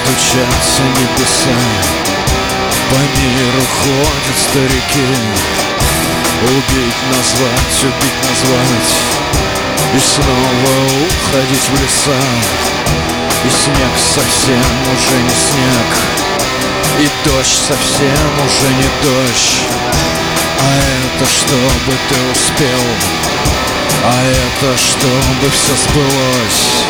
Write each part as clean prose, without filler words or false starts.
стучатся небеса, по миру ходят старики. Убить, назвать, и снова уходить в леса. И снег совсем уже не снег, и дождь совсем уже не дождь. А это чтобы ты успел, а это чтобы все сбылось.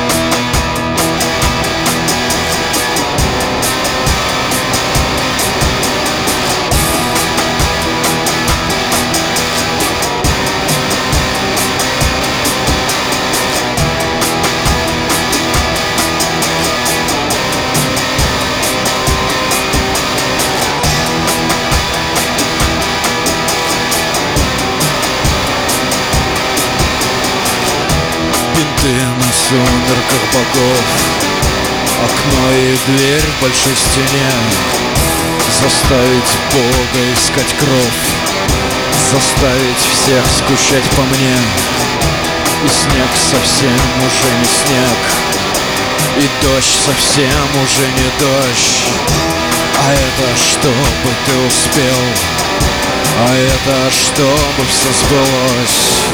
Бинты на сумерках богов, окно и дверь в большой стене. Заставить Бога искать кровь, заставить всех скучать по мне. И снег совсем уже не снег, и дождь совсем уже не дождь. А это чтобы ты успел, а это чтобы все сбылось.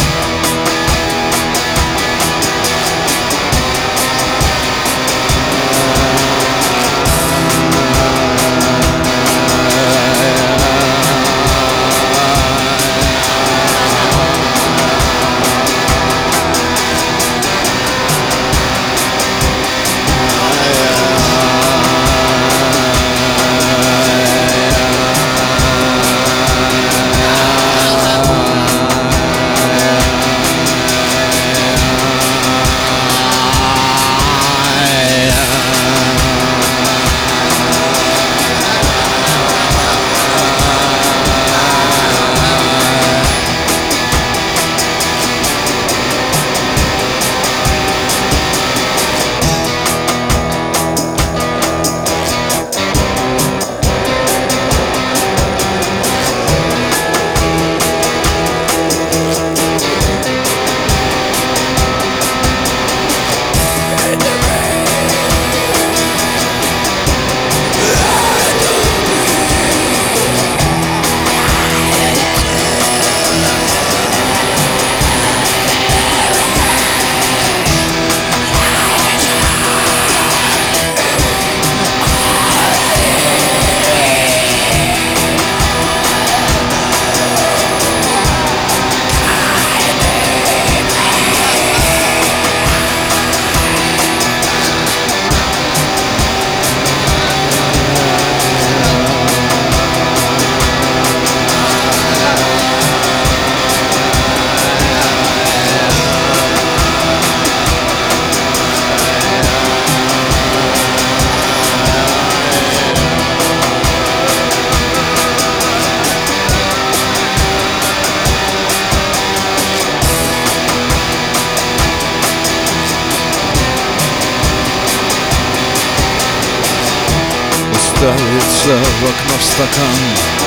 Ставится в окно в стакан.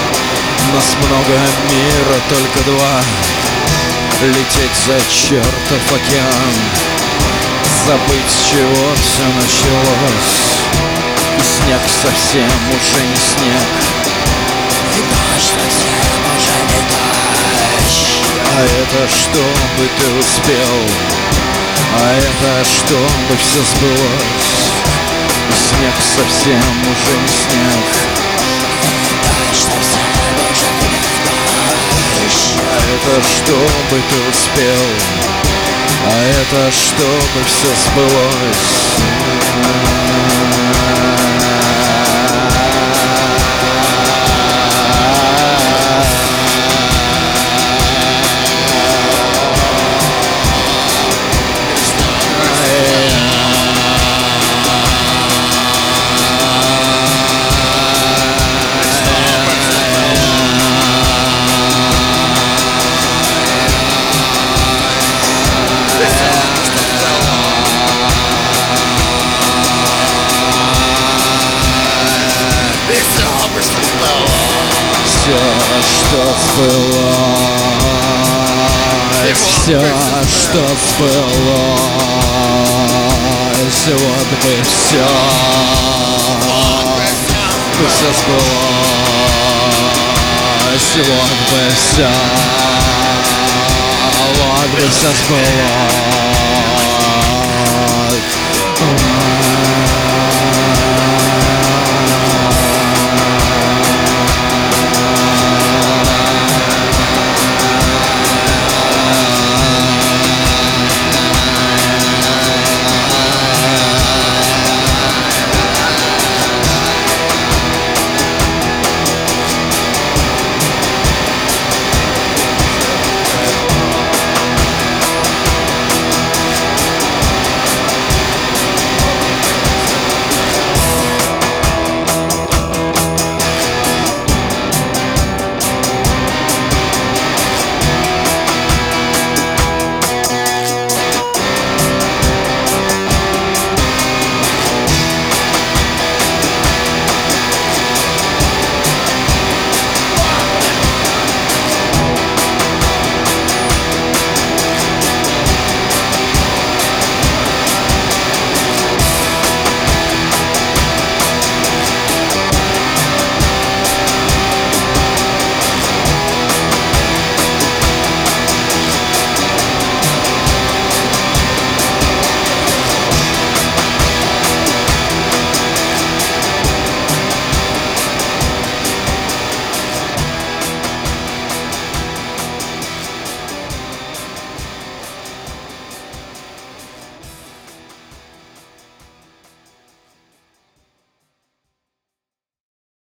Нас много, мира только два. Лететь за чертов океан, забыть, с чего все началось. И снег совсем уже не снег, и дождь совсем уже не дождь. А это чтобы ты успел, а это чтобы все сбылось. И снег совсем уже не снег, дождь совсем уже не дождь. А это чтобы ты успел, а это чтобы все сбылось. Все, что сбылось, все, что сбылось. вот бы все, все сбылось, вот бы все, вот бы все сбылось.